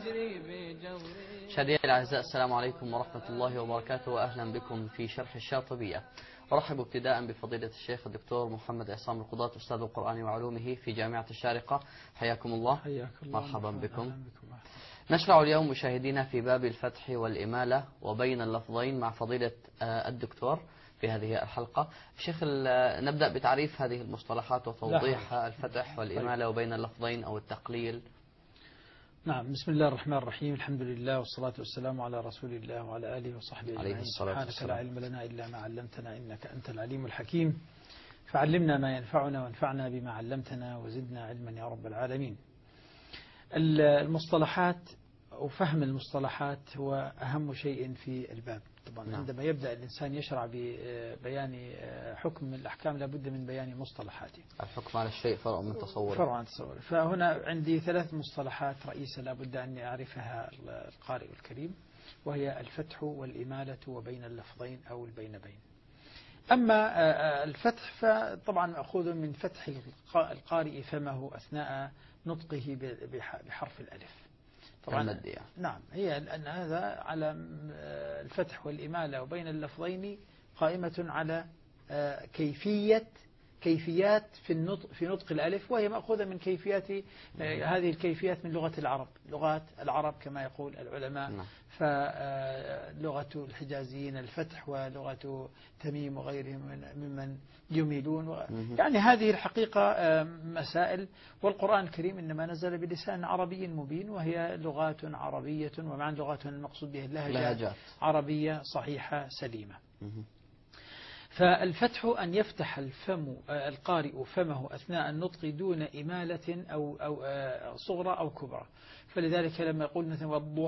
مشاهدينا الأعزاء، السلام عليكم ورحمة الله وبركاته، وأهلا بكم في شرح الشاطبية. أرحب ابتداء بفضيلة الشيخ الدكتور محمد عصام القضاة، أستاذ القرآن وعلومه في جامعة الشارقة. حياكم الله. مرحبا بكم. نشرع اليوم مشاهدينا في باب الفتح والإمالة وبين اللفظين مع فضيلة الدكتور في هذه الحلقة. شيخ، نبدأ بتعريف هذه المصطلحات وتوضيح الفتح والإمالة وبين اللفظين أو التقليل. نعم، بسم الله الرحمن الرحيم، الحمد لله والصلاة والسلام على رسول الله وعلى آله وصحبه أجمعين. سبحانك لا علم لنا إلا ما علمتنا إنك أنت العليم الحكيم، فعلمنا ما ينفعنا وانفعنا بما علمتنا وزدنا علما يا رب العالمين. المصطلحات وفهم المصطلحات هو أهم شيء في الباب. طبعا عندما يبدأ الإنسان يشرع ببيان حكم من الأحكام لابد من بيان مصطلحاته. الحكم على الشيء فرع من تصوره. فرع من تصوره. فهنا عندي ثلاث مصطلحات رئيسة لابد أن يعرفها القارئ الكريم، وهي الفتح والإمالة وبين اللفظين أو البين. أما الفتح فطبعا مأخوذ من فتح القارئ فمه أثناء نطقه بحرف الألف. طبعا نعم، هي أن هذا على الفتح والإمالة وبين اللفظين قائمة على كيفيات في نطق الألف، وهي مأخوذة من كيفيات هذه الكيفيات من لغة العرب، لغات العرب كما يقول العلماء. فلغة الحجازيين الفتح، ولغة تميم وغيرهم ممن يميلون. يعني هذه الحقيقة مسائل، والقرآن الكريم إنما نزل بلسان عربي مبين، وهي لغات عربية، ومعنى لغات المقصود بها اللهجات عربية صحيحة سليمة. فالفتح أن يفتح القارئ فمه أثناء النطق دون إمالة أو صغرى أو كبرى. فلذلك لما يقول مثلا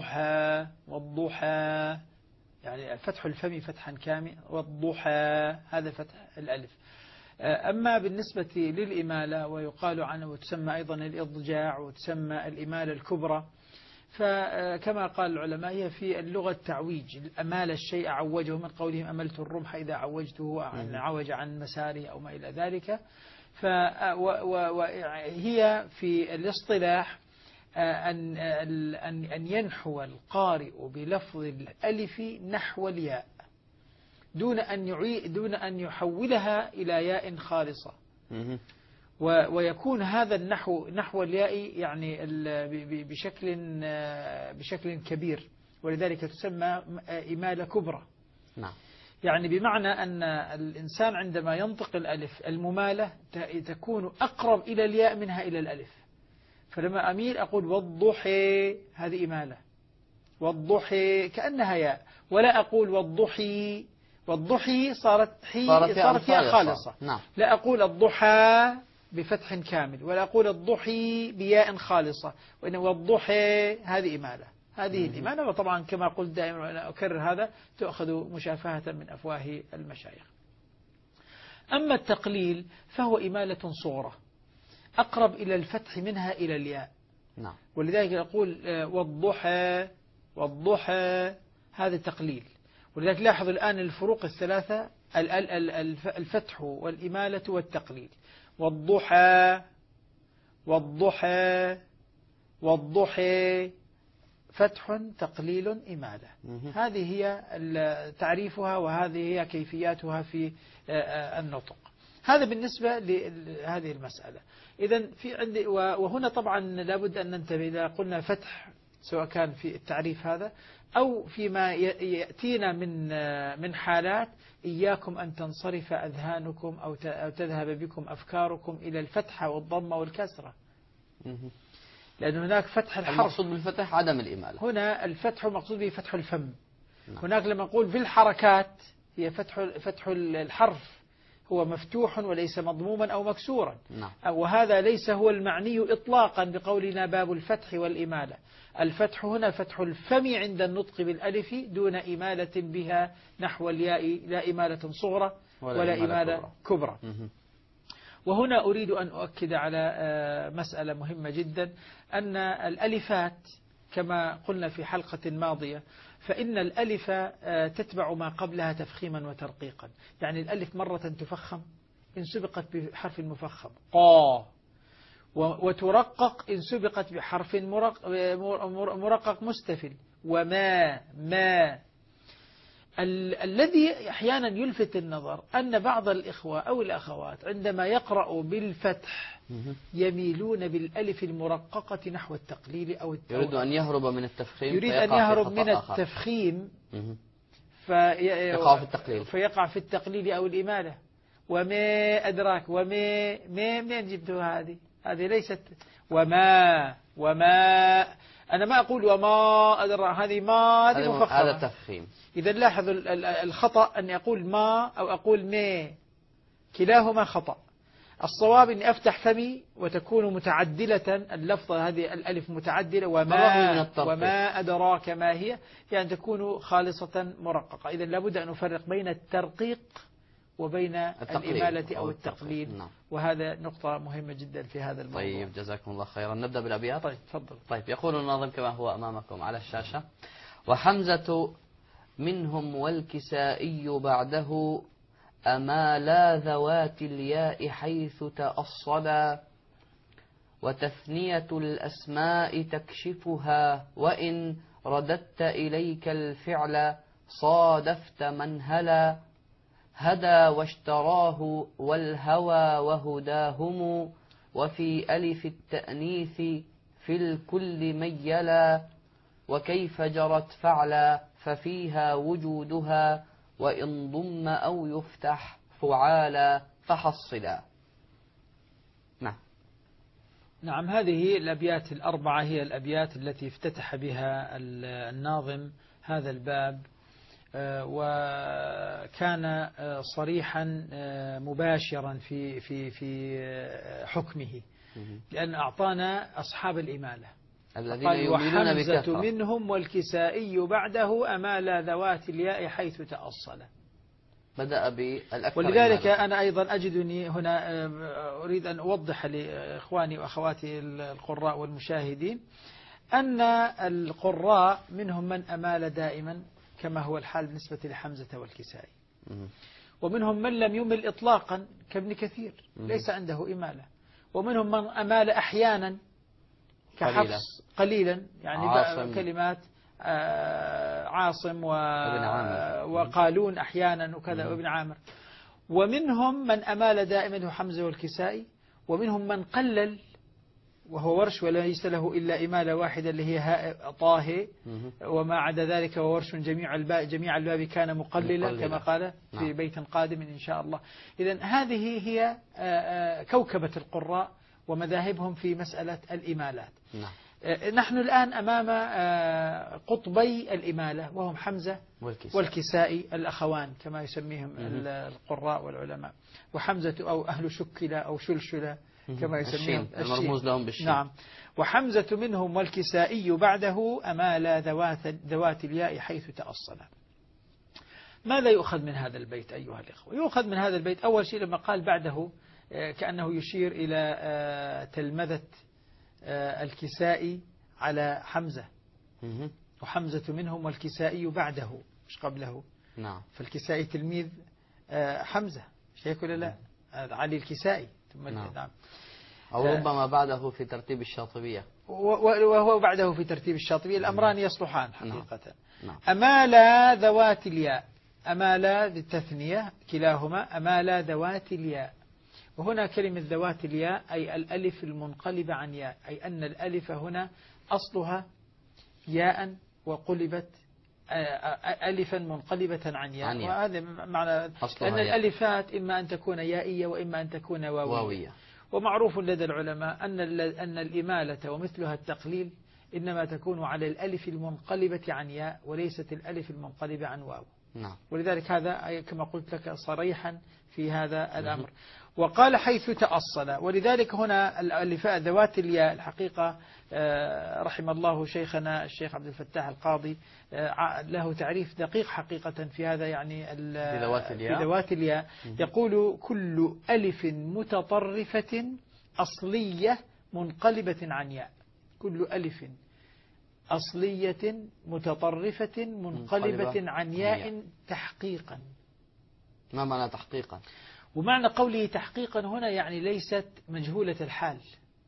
والضحى يعني فتح الفم فتحا كامل، والضحى هذا فتح الألف. أما بالنسبة للإمالة ويقال عنه وتسمى أيضا الإضجاع وتسمى الإمالة الكبرى، فكما قال العلماء هي في اللغة التعويج، أمال الشيء عوجه، من قولهم أملت الرمح إذا عوجته عوج عن مساره أو ما إلى ذلك. وهي في الاصطلاح أن ينحو القارئ بلفظ الألف نحو الياء دون أن يحولها إلى ياء خالصة، ويكون هذا النحو نحو الياء يعني بشكل كبير، ولذلك تسمى إمالة كبرى. نعم. يعني بمعنى أن الإنسان عندما ينطق الألف الممالة تكون أقرب إلى الياء منها إلى الألف. فلما أميل أقول والضحى هذه إمالة، والضحى كأنها ياء، ولا أقول والضحى صارت ياء خالصة. نعم. لا أقول الضحى بفتح كامل، ولا أقول الضحي بياء خالصة، وإنما الضحى هذه إمالة. هذه الإمالة، وطبعا كما قلت دائما وأنا أكرر هذا، تأخذ مشافهة من أفواه المشايخ. أما التقليل فهو إمالة صغرى أقرب إلى الفتح منها إلى الياء. نعم. ولذلك يقول والضحى هذا تقليل. ولذلك لاحظ الآن الفروق الثلاثة، الفتح والإمالة والتقليل. والضحى فتح تقليل إمالة. هذه هي تعريفها، وهذه هي كيفياتها في النطق. هذا بالنسبة لهذه المسألة. إذن في عندي، وهنا طبعا لابد أن ننتبه إذا قلنا فتح، سواء كان في التعريف هذا أو فيما يأتينا من حالات، إياكم أن تنصرف أذهانكم أو تذهب بكم أفكاركم إلى الفتحة والضمة والكسرة، لأن هناك فتح الحرف. المقصود بالفتح عدم الإمالة. هنا الفتح المقصود به فتح الفم. هناك لما نقول في الحركات هي فتح الحرف هو مفتوح وليس مضموما أو مكسورا. وهذا ليس هو المعني إطلاقا بقولنا باب الفتح والإمالة. الفتح هنا فتح الفم عند النطق بالألف دون إمالة بها نحو الياء، لا إمالة صغرى ولا إمالة كبرى. وهنا أريد أن أؤكد على مسألة مهمة جدا، أن الألفات كما قلنا في حلقة ماضية، فإن الألف تتبع ما قبلها تفخيما وترقيقا. يعني الألف مرة تفخم إن سبقت بحرف مفخم قا، وترقق إن سبقت بحرف مرقق مستفل. وما الذي أحيانا يلفت النظر أن بعض الإخوة أو الأخوات عندما يقرأوا بالفتح يميلون بالألف المرققة نحو التقليل أو يريد أن يهرب من التفخيم، يريد أن يهرب من التفخيم فيقع في التقليل أو الإمالة. وما أدراك منين جبتوا هذه ليست وما أنا ما أقول وما أدراك، هذه ما هذه مفخمة، هذا تفخيم. إذا لاحظوا الخطأ أن أقول ما أو أقول ما، كلاهما خطأ. الصواب أني أفتح فمي وتكون متعدلة اللفظة، هذه الألف متعدلة. وما أدراك ما هي، يعني تكون خالصة مرققة. إذا لابد أن نفرق بين الترقيق وبين الإمالة أو التقليل. نعم. وهذا نقطة مهمة جدا في هذا الموضوع. طيب جزاكم الله خيرا. نبدأ بالأبيات. طيب تفضل. طيب يقول الناظم كما هو أمامكم على الشاشة: وحمزة منهم والكسائي بعده أمالا ذوات الياء حيث تأصلا، وتثنية الأسماء تكشفها وإن رددت إليك الفعل صادفت من هلا، هدى واشتراه والهوى وهداهم، وفي ألف التأنيث في الكل ميلا، وكيف جرت فعلا ففيها وجودها، وإن ضم أو يفتح فعالا فحصلا. نعم، هذه الأبيات الأربعة هي الأبيات التي افتتح بها الناظم هذا الباب، وكان صريحا مباشرا في حكمه، لأن أعطانا أصحاب الإمالة الذين يؤمنون بكثرة. وحمزة منهم والكسائي بعده أمال ذوات الياء حيث تأصل. بدأ بالأكثر. ولذلك أنا أيضا أجدني هنا أريد أن أوضح لإخواني وأخواتي القراء والمشاهدين أن القراء منهم من أمال دائما كما هو الحال بالنسبة لحمزة والكسائي، ومنهم من لم يمل إطلاقا كابن كثير ليس عنده إمالة، ومنهم من أمال أحيانا كحفص قليلا، يعني كلمات عاصم وقالون أحيانا وكذا وابن عامر. ومنهم من أمال دائما حمزة والكسائي، ومنهم من قلل وهو ورش وليس له إلا إمالة واحدة اللي هي هاء طه، وما عدا ذلك وورش جميع الباب كان مقللا كما قال في بيت قادم إن شاء الله. إذن هذه هي كوكبة القراء ومذاهبهم في مسألة الإمالات. نحن الآن أمام قطبي الإمالة وهم حمزة والكسائي الأخوان كما يسميهم القراء والعلماء، وحمزة أو أهل شكلة أو شلشلة كما يسميهم المرموز لهم بالشين. نعم. وحمزة منهم والكسائي بعده أمال ذوات الياء حيث تأصل. ماذا يؤخذ من هذا البيت أيها الإخوة؟ يؤخذ من هذا البيت أول شيء لما قال بعده كأنه يشير إلى تلمذة الكسائي على حمزة، وحمزة منهم والكسائي بعده مش قبله. نعم. فالكسائي تلميذ حمزة شيء ولا لا؟ علي الكسائي ثم نعم. أو ربما بعده في ترتيب الشاطبية، وهو بعده في ترتيب الشاطبية. الأمران يصلحان حقيقة. نعم. أمال ذوات الياء، أمال بالتثنية كلاهما أمال ذوات الياء. وهنا كلمة ذوات الياء أي الألف المنقلبة عن ياء، أي أن الألف هنا أصلها ياء وقلبت ألفا منقلبة عن ياء، وهذا معنى أن الألفات إما أن تكون يائية وإما أن تكون واوية. ومعروف لدى العلماء أن الإمالة ومثلها التقليل إنما تكون على الألف المنقلبة عن ياء وليست الألف المنقلبة عن واو. نعم. ولذلك هذا كما قلت لك صريحا في هذا الأمر. وقال حيث تأصل، ولذلك هنا الألفاء ذوات الياء الحقيقة رحم الله شيخنا الشيخ عبد الفتاح القاضي له تعريف دقيق حقيقة في هذا، يعني في ذوات الياء يقول كل ألف متطرفة أصلية منقلبة عن ياء، كل ألف أصلية متطرفة منقلبة عن ياء تحقيقا. ما معنى تحقيقا؟ ومعنى قوله تحقيقا هنا يعني ليست مجهولة الحال،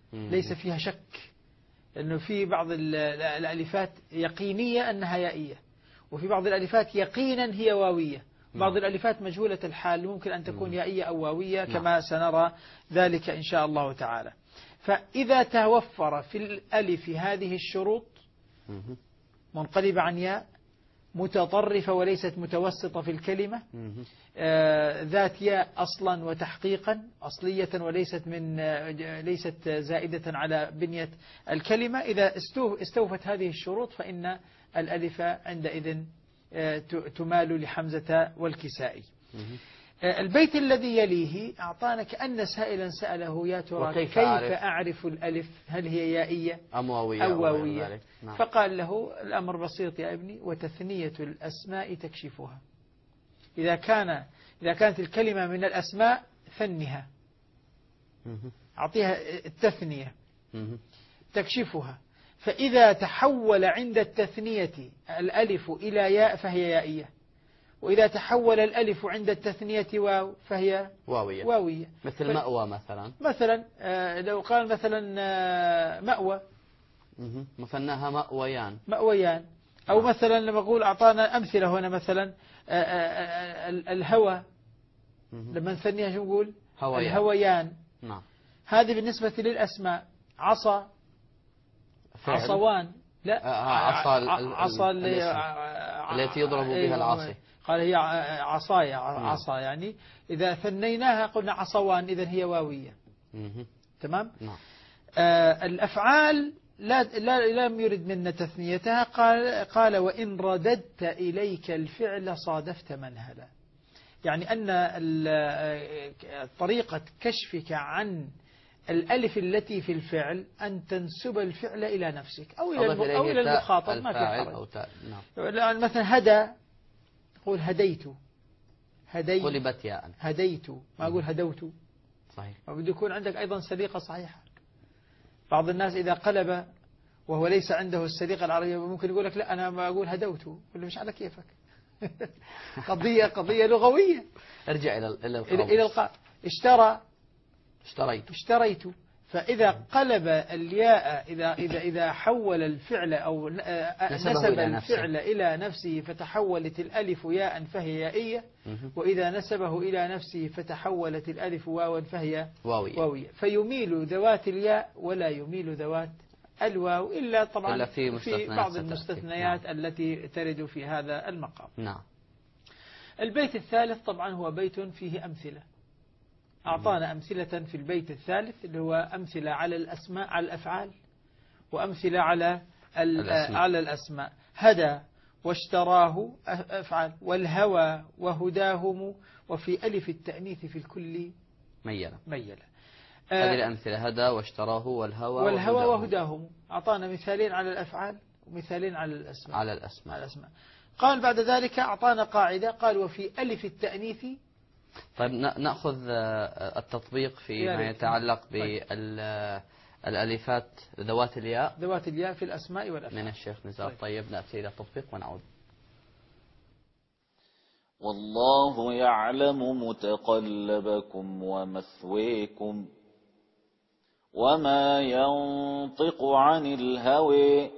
ليس فيها شك، لأنه في بعض الألفات يقينية أنها يائية، وفي بعض الألفات يقينا هي واوية، بعض الألفات مجهولة الحال ممكن أن تكون يائية أو واوية كما سنرى ذلك إن شاء الله تعالى. فإذا توفر في الألف هذه الشروط، منقلبة عن ياء، متطرفة وليست متوسطة في الكلمة، ذات ياء أصلا وتحقيقا، أصلية ليست زائدة على بنية الكلمة، إذا استوفت هذه الشروط فإن الألف عندئذ تمال لحمزة والكسائي. البيت الذي يليه أعطانا كأن سائلا سأله يا ترى كيف أعرف الألف، هل هي يائية أم واوية؟ فقال له الأمر بسيط يا ابني، وتثنية الأسماء تكشفها. إذا كانت الكلمة من الأسماء ثنها، أعطيها التثنية تكشفها، فإذا تحول عند التثنية الألف إلى ياء فهي يائية، وإذا تحول الألف عند التثنية واو فهي واوية. مثل مأوى مثلا لو قال مثلا مأوى مثناها مأويان، أو مثلا لما أقول أعطانا أمثلة هنا، مثلا الهوى لما نثنيها شو نقول؟ الهويان. هذه بالنسبة للأسماء. عصا، عصوان، لا عصا التي يضرب بها العاصي، قال هي عصايا، عصا يعني إذا ثنيناها قلنا عصوان، إذن هي واوية. تمام. الأفعال لم يرد منا تثنيتها، قال وإن رددت إليك الفعل صادفت منهلا، يعني أن طريقة كشفك عن الألف التي في الفعل أن تنسب الفعل إلى نفسك أو إلى المخاطب، ما في حرج. مثلا هدى، قول هديت، قلبت ياء، هديت، ما أقول هدوت. صحيح. وبده يكون عندك أيضا سليقة صحيحة. بعض الناس إذا قلب وهو ليس عنده السليقة العربية ممكن يقول لك لا أنا ما أقول هدوت، ولا مش على كيفك. قضية لغوية. ارجع إلى القاء. اشترى، اشتريت. فإذا قلب الياء، إذا حول الفعل أو نسب الفعل إلى نفسه فتحولت الألف ياء فهي يائية، وإذا نسبه إلى نفسه فتحولت الألف واوا فهي واوية. فيميل ذوات الياء ولا يميل ذوات الواو، إلا طبعا في بعض المستثنيات التي ترد في هذا المقام. البيت الثالث طبعا هو بيت فيه أمثلة. أعطانا أمثلة في البيت الثالث اللي هو أمثلة على الأسماء، على الأفعال، وأمثلة على الأسماء. هدى واشتراه أفعال، والهوى وهداهم، وفي ألف التأنيث في الكل ميلة. هذه الأمثلة هدى واشتراه والهوى وهداهم. أعطانا مثالين على الأفعال ومثالين على الأسماء. قال بعد ذلك أعطانا قاعدة، قال وفي ألف التأنيث. طيب نأخذ التطبيق فيما يتعلق بالألفات ذوات الياء في الأسماء والأفعال من الشيخ نزار. طيب نأتي إلى التطبيق ونعود. والله يعلم متقلبكم ومثويكم وما ينطق عن الهوى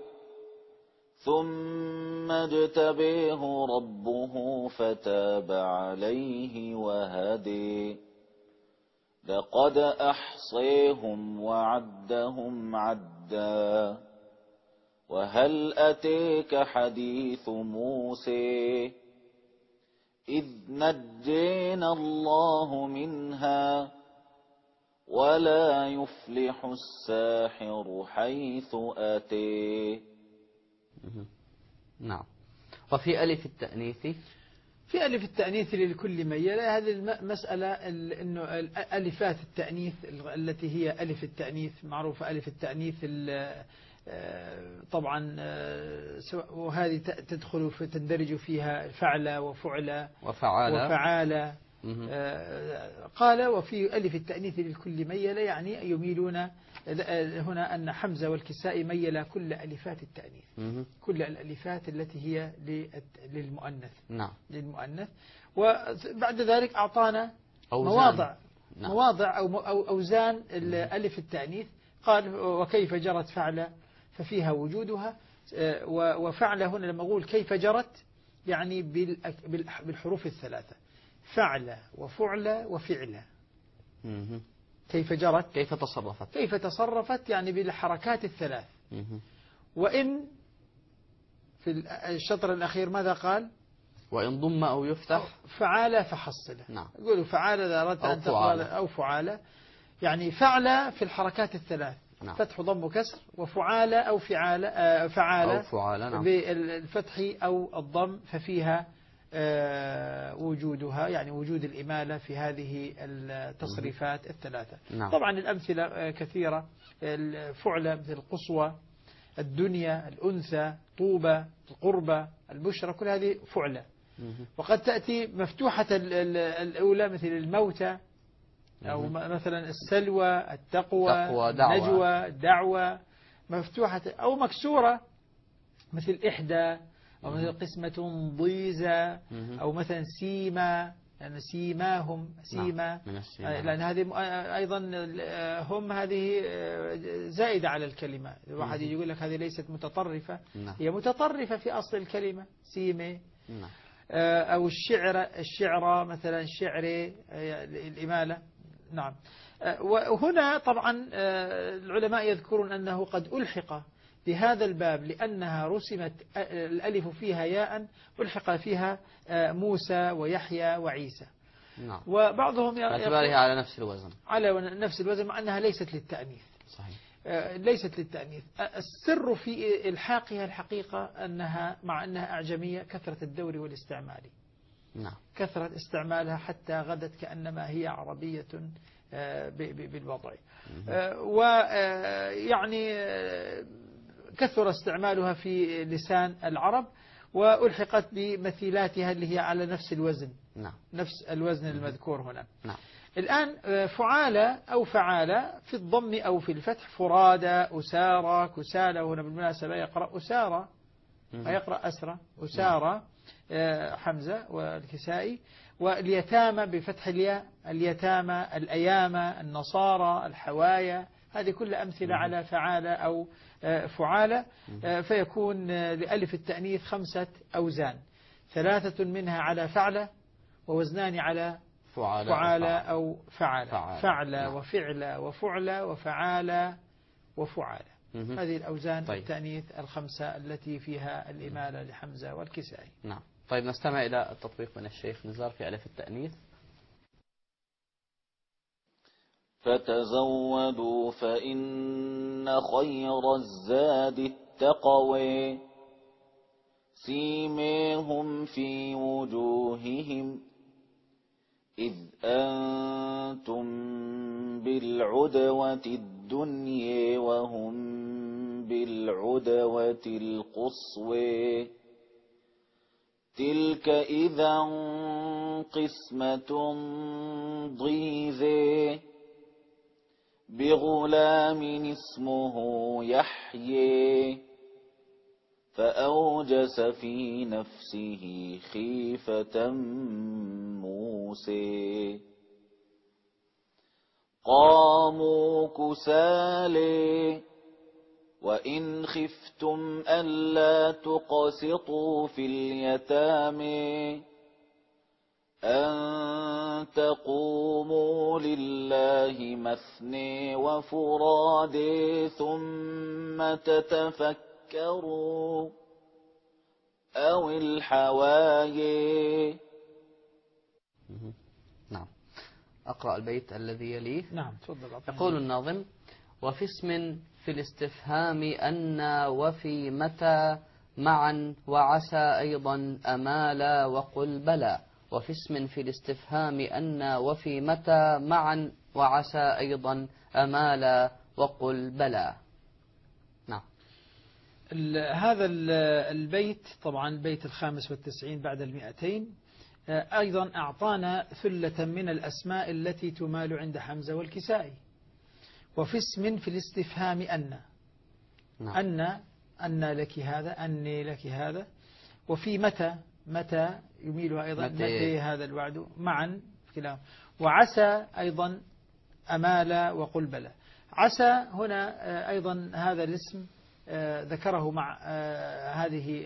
ثم اجتبيه ربه فتاب عليه وهدي لقد أحصيهم وعدهم عدا وهل أتيك حديث موسى إذ نجينا الله منها ولا يفلح الساحر حيث أتي. نعم. وفي ألف التأنيث، في ألف التأنيث للكل ميلة. هذه المسألة إنه ألفات التأنيث التي هي ألف التأنيث معروفة، ألف التأنيث طبعا، وهذه تدخل تندرج فيها فعل وفعل وفعال. قال وفي ألف التأنيث للكل ميلة، يعني يميلون هنا أن حمزة والكسائي ميل كل ألفات التأنيث، كل الألفات التي هي للمؤنث. للمؤنث. وبعد ذلك أعطانا مواضع أو أوزان ألف التأنيث، قال وكيف جرت فعل ففيها وجودها. وفعل هنا لما أقول كيف جرت يعني بالحروف الثلاثة، فعل وفعل وفعل. كيف جرت كيف تصرفت يعني بالحركات الثلاث. وإن في الشطر الأخير ماذا قال؟ وإن ضم أو يفتح فعال فحصله. نعم. يقولوا فعال إذا أردت أن تقول أو فعال، يعني فعل في الحركات الثلاث. نعم. فتح ضم وكسر، وفعال أو فعال نعم. بالفتح أو الضم ففيها وجودها، يعني وجود الإمالة في هذه التصريفات الثلاثة. نعم. طبعا الأمثلة كثيرة، الفعل مثل القصوى، الدنيا، الأنثى، طوبى، القربى، البشرى، كل هذه فعلة. وقد تأتي مفتوحة الأولى مثل الموتى، أو مثلا السلوى، التقوى، النجوى، الدعوة، مفتوحة، أو مكسورة مثل إحدى، أو مثل قسمة ضيزة، أو مثلا سيما، يعني سيماهم، سيما، لأن هذه أيضا هم هذه زائدة على الكلمة. الواحد يقول لك هذه ليست متطرفة، هي متطرفة في أصل الكلمة، سيمة. أو الشعر مثلا شعري، الإمالة. نعم. وهنا طبعا العلماء يذكرون أنه قد ألحق بهذا الباب لأنها رسمت الألف فيها ياء، ألحق فيها موسى ويحيى وعيسى. نعم. وبعضهم باعتبارها على نفس الوزن مع أنها ليست للتأنيث. صحيح. ليست للتأنيث. السر في إلحاقها الحقيقة أنها مع أنها أعجمية كثرة الدور والاستعمال. نعم. كثرة استعمالها حتى غدت كأنما هي عربية بالوضع. ويعني كثر استعمالها في لسان العرب، وألحقت بمثيلاتها اللي هي على نفس الوزن. نعم. نفس الوزن المذكور هنا. نعم. الآن فعالة أو فعالة في الضم أو في الفتح، فرادى، أسارى، كسالى. هنا بالمناسبة يقرأ أسارى، ويقرأ أسرى، أسارى حمزة والكسائي. واليتامى بفتح الياء، اليتامى، الأيامى، النصارى، الحوايا، هذه كل أمثلة على فعالة أو فعالة. فيكون لألف التأنيث 5 أوزان، 3 منها على فعلة، ووزنان على فعالة أو فعالة. فعلة وفعلة وفعلة وفعالة وفعالة. هذه الأوزان التأنيث 5 التي فيها الإمالة لحمزة والكسائي. نعم. طيب نستمع إلى التطبيق من الشيخ نزار في ألف التأنيث. فتزودوا فإن خير الزاد التقوى سيماهم في وجوههم إذ أنتم بالعدوة الدنيا وهم بالعدوة القصوى تلك إذا قسمة ضيزى بغلام اسمه يحيى فأوجس في نفسه خيفة موسى قاموا كسالى وإن خفتم ألا تقسطوا في اليتامى أن تقوموا لله مثني وفرادى ثم تتفكروا أو الحوايا. نعم. أقرأ البيت الذي يليه. نعم تفضل. يقول الناظم: وفي اسم في الاستفهام أن وفي متى معا وعسى أيضا أمالا وقل بلى. وفي اسم في الاستفهام أن وفي متى معا وعسى أيضا أمالا وقل بلى. نعم. هذا البيت طبعا البيت 95 بعد 200 أيضا أعطانا ثلة من الأسماء التي تمال عند حمزة والكسائي. وفي اسم في الاستفهام أن. نعم. أن لك هذا، أني لك هذا. وفي متى يميلها أيضا متى هذا الوعد معا كلام. وعسى أيضا أمال وقل بلى. عسى هنا أيضا هذا الاسم ذكره مع هذه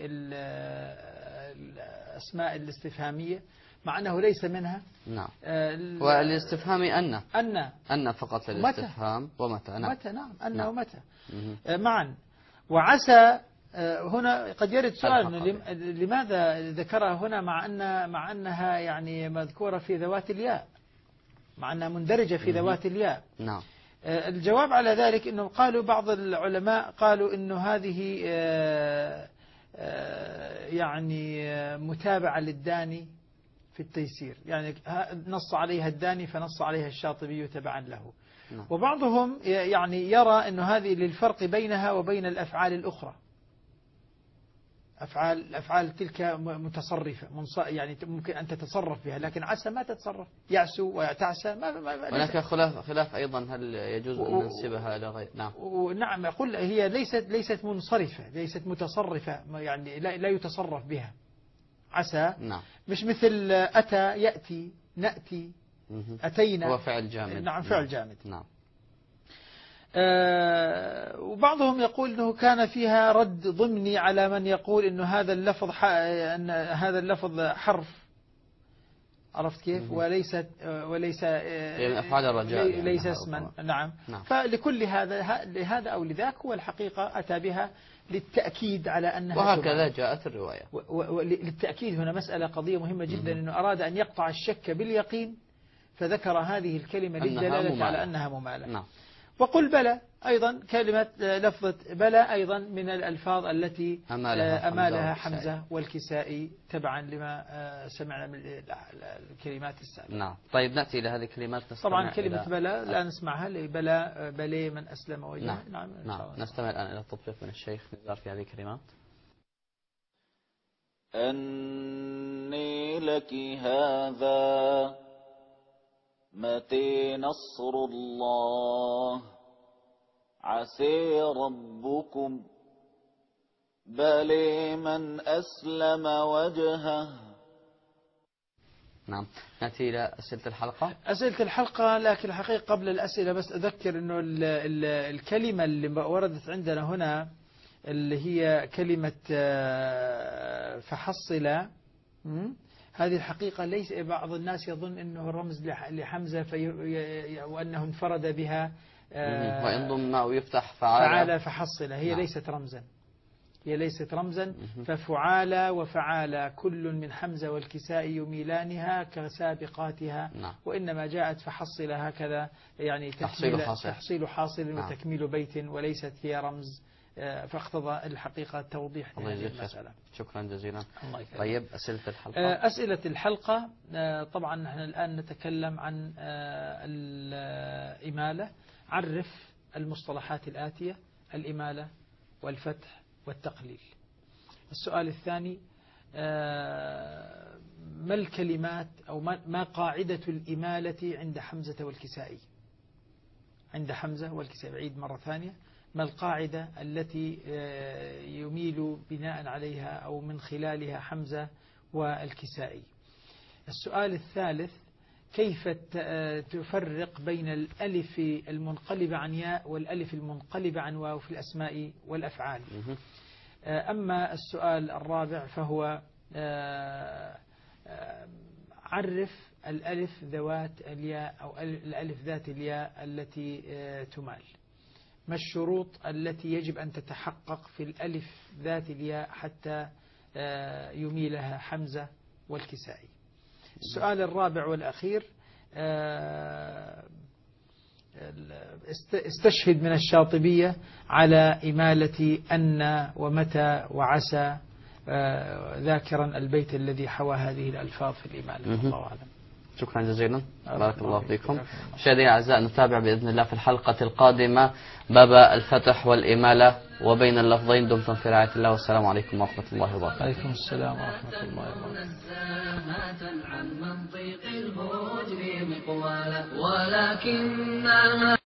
الأسماء الاستفهامية مع أنه ليس منها. نعم. والاستفهامي أن فقط للاستفهام ومتى. نعم. متى. نعم. أن ومتى معا. وعسى هنا قد يرد سؤال لماذا ذكرها هنا مع أنها يعني مذكورة في ذوات الياء، مع أنها مندرجة في ذوات الياء. نعم. الجواب على ذلك أنه قالوا بعض العلماء قالوا أنه هذه يعني متابعة للداني في التيسير، يعني نص عليها الداني فنص عليها الشاطبي تبعا له. وبعضهم يعني يرى أنه هذه للفرق بينها وبين الأفعال الأخرى، الأفعال تلك متصرفة يعني ممكن أن تتصرف بها، لكن عسى ما تتصرف، يعسو وتعسى ما هناك خلاف أيضا هل يجوز أن ننسبها إلى غير. نعم. نعم. أقول هي ليست منصرفة، ليست متصرفة، يعني لا يتصرف بها عسى. نعم. مش مثل أتى يأتي نأتي أتينا، هو فعل جامد. نعم فعل جامد. نعم. وبعضهم يقول أنه كان فيها رد ضمني على من يقول أنه هذا اللفظ حرف، عرفت كيف؟ وليس يعني أفعال الرجاء يعني ليس اسما. نعم. فلكل لهذا أو لذاك هو الحقيقة أتى بها للتأكيد على أنها وهكذا جاءت الرواية. للتأكيد هنا مسألة قضية مهمة جدا، أنه أراد أن يقطع الشك باليقين فذكر هذه الكلمة للدلالة على أنها ممالة. نعم. وقل بلى أيضا كلمة لفظة بلى أيضا من الألفاظ التي أمالها حمزة والكسائي تبعا لما سمعنا من الكلمات السابقة. نعم. طيب نأتي إلى هذه الكلمات. طبعا كلمة بلى لا نسمعها، بلى من أسلم وجهه. نعم. نستمع الآن إلى التطبيق من الشيخ نزار في هذه الكلمات. أني لك هذا متى نصر الله عسى ربكم بل من أسلم وجهه. نعم. نأتي إلى أسئلة الحلقة. لكن الحقيقة قبل الأسئلة بس أذكر أنه الكلمة اللي وردت عندنا هنا اللي هي كلمة فحصل، هذه الحقيقة ليس بعض الناس يظن أنه رمز لحمزة وأنه انفرد بها، وإن ضم أو يفتح فعال فحصل. هي ليست رمزا. ففعال وفعال كل من حمزة والكساء يميلانها كسابقاتها. وإنما جاءت فحصل هكذا يعني تحصيل حاصل وتكميل بيت، وليست هي رمز، فاقتضى الحقيقة توضيح هذه المسألة. شكرا جزيلا. طيب أسئلة الحلقة. طبعا نحن الآن نتكلم عن الإمالة. عرف المصطلحات الآتية: الإمالة والفتح والتقليل. السؤال الثاني: ما الكلمات أو ما قاعدة الإمالة عند حمزة والكسائي؟ عند حمزة والكسائي، بعيد مرة ثانية، ما القاعدة التي يميل بناء عليها أو من خلالها حمزة والكسائي؟ السؤال الثالث: كيف تفرق بين الألف المنقلبة عن ياء والألف المنقلبة عن واو في الأسماء والأفعال؟ أما السؤال الرابع فهو عرف الألف ذوات الياء أو الألف ذات الياء التي تمال. ما الشروط التي يجب أن تتحقق في الألف ذات الياء حتى يميلها حمزة والكسائي؟ السؤال الرابع والأخير: استشهد من الشاطبية على إمالة أن ومتى وعسى ذاكرا البيت الذي حوى هذه الألفاظ في الإمالة. الله أعلم. شكرا جزيلا. بارك الله فيكم. مشاهدينا الأعزاء، نتابع بإذن الله في الحلقة القادمة باب الفتح والإمالة وبين اللفظين. دمتم في رعاية الله، والسلام عليكم ورحمة الله وبركاته. عليكم السلام ورحمة الله وبركاته.